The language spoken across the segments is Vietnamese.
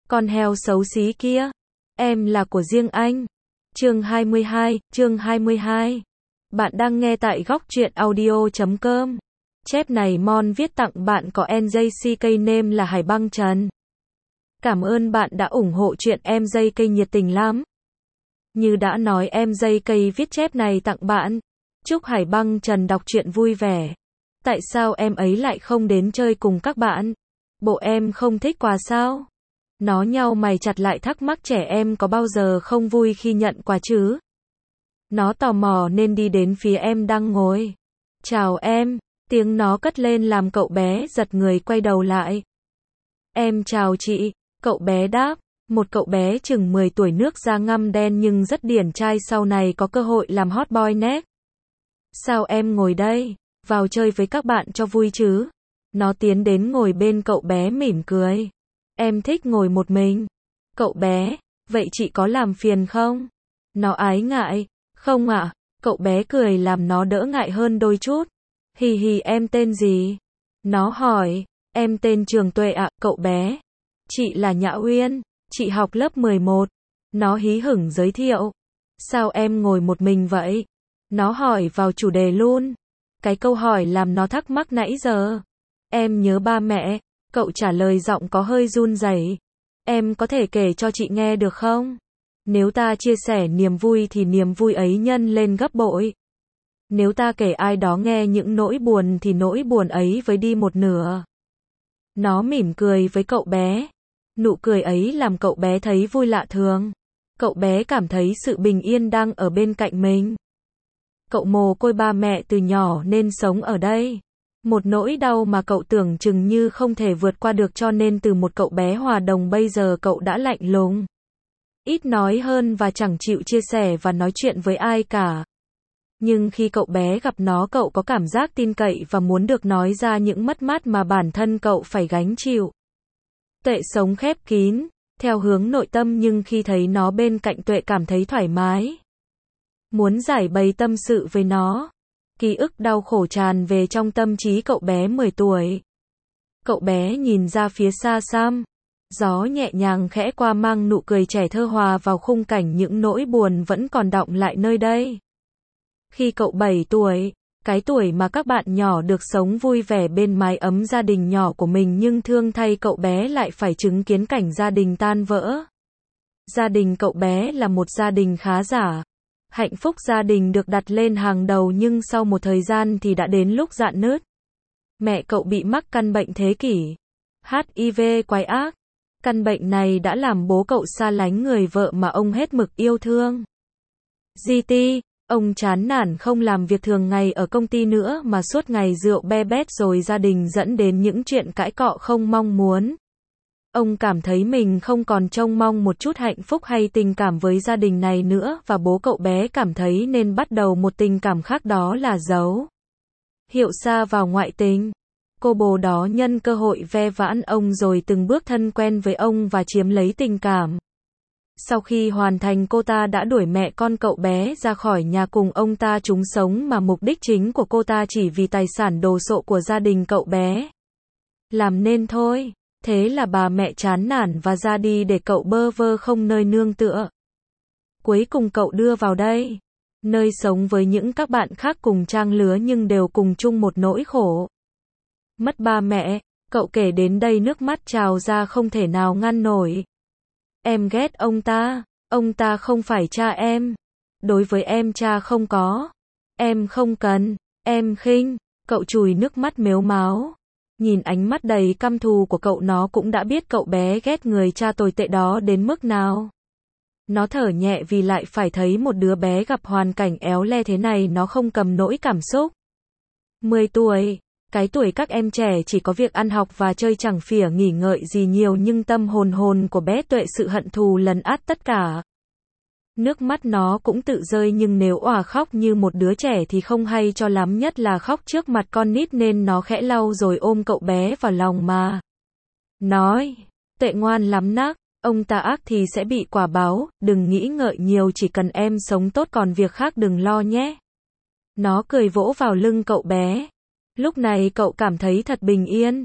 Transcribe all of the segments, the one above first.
Con heo xấu xí kia, em là của riêng anh. Chương 22. Bạn đang nghe tại góc truyện audio.com. Chép này Mon viết tặng bạn có NJCK name là Hải Băng Trần. Cảm ơn bạn đã ủng hộ chuyện MJK nhiệt tình lắm. Như đã nói MJK viết chép này tặng bạn. Chúc Hải Băng Trần đọc truyện vui vẻ. Tại sao em ấy lại không đến chơi cùng các bạn? Bộ em không thích quà sao? Nó nhau mày chặt lại thắc mắc trẻ em có bao giờ không vui khi nhận quà chứ? Nó tò mò nên đi đến phía em đang ngồi. Chào em, tiếng nó cất lên làm cậu bé giật người quay đầu lại. Em chào chị, cậu bé đáp. Một cậu bé chừng 10 tuổi nước da ngăm đen nhưng rất điển trai sau này có cơ hội làm hot boy nét. Sao em ngồi đây? Vào chơi với các bạn cho vui chứ? Nó tiến đến ngồi bên cậu bé mỉm cười. Em thích ngồi một mình. Cậu bé, vậy chị có làm phiền không? Nó ái ngại. Không ạ. Cậu bé cười làm nó đỡ ngại hơn đôi chút. Hì hì, em tên gì? Nó hỏi. Em tên Trường Tuệ ạ, cậu bé. Chị là Nhã Uyên, chị học lớp 11. Nó hí hửng giới thiệu. Sao em ngồi một mình vậy? Nó hỏi vào chủ đề luôn. Cái câu hỏi làm nó thắc mắc nãy giờ. Em nhớ ba mẹ. Cậu trả lời giọng có hơi run rẩy. Em có thể kể cho chị nghe được không? Nếu ta chia sẻ niềm vui thì niềm vui ấy nhân lên gấp bội. Nếu ta kể ai đó nghe những nỗi buồn thì nỗi buồn ấy với đi một nửa. Nó mỉm cười với cậu bé. Nụ cười ấy làm cậu bé thấy vui lạ thường. Cậu bé cảm thấy sự bình yên đang ở bên cạnh mình. Cậu mồ côi ba mẹ từ nhỏ nên sống ở đây. Một nỗi đau mà cậu tưởng chừng như không thể vượt qua được, cho nên từ một cậu bé hòa đồng bây giờ cậu đã lạnh lùng, ít nói hơn và chẳng chịu chia sẻ và nói chuyện với ai cả. Nhưng khi cậu bé gặp nó, cậu có cảm giác tin cậy và muốn được nói ra những mất mát mà bản thân cậu phải gánh chịu. Tuệ sống khép kín, theo hướng nội tâm, nhưng khi thấy nó bên cạnh Tuệ cảm thấy thoải mái. Muốn giải bày tâm sự với nó. Ký ức đau khổ tràn về trong tâm trí cậu bé 10 tuổi. Cậu bé nhìn ra phía xa xăm. Gió nhẹ nhàng khẽ qua mang nụ cười trẻ thơ hòa vào khung cảnh những nỗi buồn vẫn còn đọng lại nơi đây. Khi cậu 7 tuổi, cái tuổi mà các bạn nhỏ được sống vui vẻ bên mái ấm gia đình nhỏ của mình, nhưng thương thay cậu bé lại phải chứng kiến cảnh gia đình tan vỡ. Gia đình cậu bé là một gia đình khá giả. Hạnh phúc gia đình được đặt lên hàng đầu, nhưng sau một thời gian thì đã đến lúc rạn nứt. Mẹ cậu bị mắc căn bệnh thế kỷ HIV quái ác. Căn bệnh này đã làm bố cậu xa lánh người vợ mà ông hết mực yêu thương. GT, ông chán nản không làm việc thường ngày ở công ty nữa mà suốt ngày rượu be bét, rồi gia đình dẫn đến những chuyện cãi cọ không mong muốn. Ông cảm thấy mình không còn trông mong một chút hạnh phúc hay tình cảm với gia đình này nữa, và bố cậu bé cảm thấy nên bắt đầu một tình cảm khác, đó là dấu hiệu xa vào ngoại tình. Cô bồ đó nhân cơ hội ve vãn ông rồi từng bước thân quen với ông và chiếm lấy tình cảm. Sau khi hoàn thành, cô ta đã đuổi mẹ con cậu bé ra khỏi nhà cùng ông ta chung sống, mà mục đích chính của cô ta chỉ vì tài sản đồ sộ của gia đình cậu bé làm nên thôi. Thế là bà mẹ chán nản và ra đi để cậu bơ vơ không nơi nương tựa. Cuối cùng cậu đưa vào đây, nơi sống với những các bạn khác cùng trang lứa nhưng đều cùng chung một nỗi khổ. Mất ba mẹ, cậu kể đến đây nước mắt trào ra không thể nào ngăn nổi. Em ghét ông ta không phải cha em. Đối với em cha không có. Em không cần, em khinh. Cậu chùi nước mắt mếu máo. Nhìn ánh mắt đầy căm thù của cậu, nó cũng đã biết cậu bé ghét người cha tồi tệ đó đến mức nào. Nó thở nhẹ vì lại phải thấy một đứa bé gặp hoàn cảnh éo le thế này, nó không cầm nổi cảm xúc. 10 tuổi, cái tuổi các em trẻ chỉ có việc ăn học và chơi, chẳng phỉa nghỉ ngợi gì nhiều, nhưng tâm hồn của bé Tuệ sự hận thù lấn át tất cả. Nước mắt nó cũng tự rơi, nhưng nếu òa khóc như một đứa trẻ thì không hay cho lắm, nhất là khóc trước mặt con nít, nên nó khẽ lau rồi ôm cậu bé vào lòng mà nói, Tuệ ngoan lắm nắc, ông ta ác thì sẽ bị quả báo, đừng nghĩ ngợi nhiều, chỉ cần em sống tốt còn việc khác đừng lo nhé. Nó cười vỗ vào lưng cậu bé. Lúc này cậu cảm thấy thật bình yên.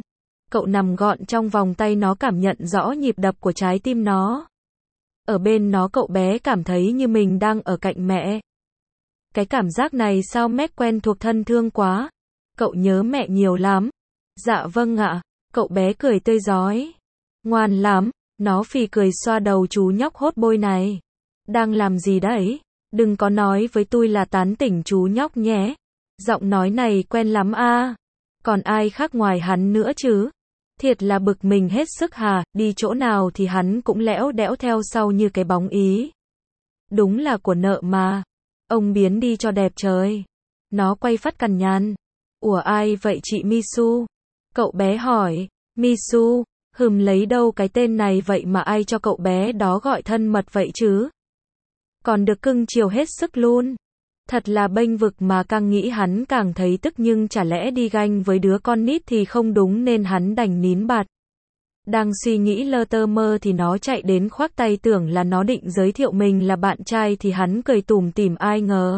Cậu nằm gọn trong vòng tay nó, cảm nhận rõ nhịp đập của trái tim nó. Ở bên nó cậu bé cảm thấy như mình đang ở cạnh mẹ. Cái cảm giác này sao mét quen thuộc, thân thương quá. Cậu nhớ mẹ nhiều lắm. Dạ vâng ạ. Cậu bé cười tươi rói. Ngoan lắm. Nó phì cười xoa đầu chú nhóc hốt bôi này. Đang làm gì đấy? Đừng có nói với tôi là tán tỉnh chú nhóc nhé. Giọng nói này quen lắm a. Còn ai khác ngoài hắn nữa chứ? Thiệt là bực mình hết sức hà, đi chỗ nào thì hắn cũng lẽo đẽo theo sau như cái bóng ý. Đúng là của nợ mà. Ông biến đi cho đẹp trời. Nó quay phát cằn nhằn. Ủa ai vậy chị Misu? Cậu bé hỏi. Misu, lấy đâu cái tên này vậy mà ai cho cậu bé đó gọi thân mật vậy chứ? Còn được cưng chiều hết sức luôn. Thật là bênh vực mà, càng nghĩ hắn càng thấy tức, nhưng chả lẽ đi ganh với đứa con nít thì không đúng nên hắn đành nín bặt. Đang suy nghĩ lơ tơ mơ thì nó chạy đến khoác tay, tưởng là nó định giới thiệu mình là bạn trai thì hắn cười tủm tỉm, ai ngờ.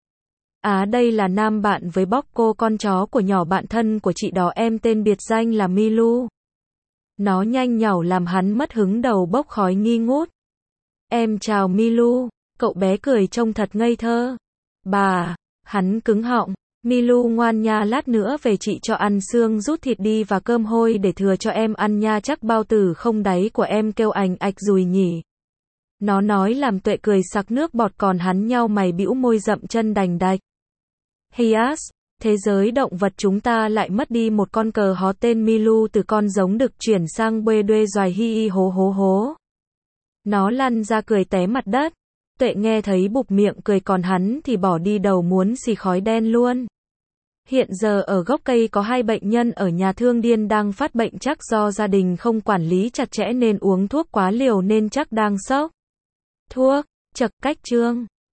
Đây là nam bạn với Bocco, con chó của nhỏ bạn thân của chị đó em, tên biệt danh là Milu. Nó nhanh nhảu làm hắn mất hứng, đầu bốc khói nghi ngút. Em chào Milu, cậu bé cười trông thật ngây thơ. Bà, hắn cứng họng. Milu ngoan nha, lát nữa về chị cho ăn xương rút thịt đi và cơm hôi để thừa cho em ăn nha, chắc bao tử không đáy của em kêu ảnh ạch rùi nhỉ. Nó nói làm Tuệ cười sặc nước bọt, còn hắn nhao mày bĩu môi dậm chân đành đạch. Hias, thế giới động vật chúng ta lại mất đi một con cờ hó tên Milu, từ con giống đực chuyển sang bê đuê doài hi hố hố hố. Nó lăn ra cười té mặt đất. Tuệ nghe thấy bụp miệng cười, còn hắn thì bỏ đi đầu muốn xì khói đen luôn. Hiện giờ ở gốc cây có 2 bệnh nhân ở nhà thương điên đang phát bệnh, chắc do gia đình không quản lý chặt chẽ nên uống thuốc quá liều nên chắc đang sốc. Thuốc, chậc cách chương.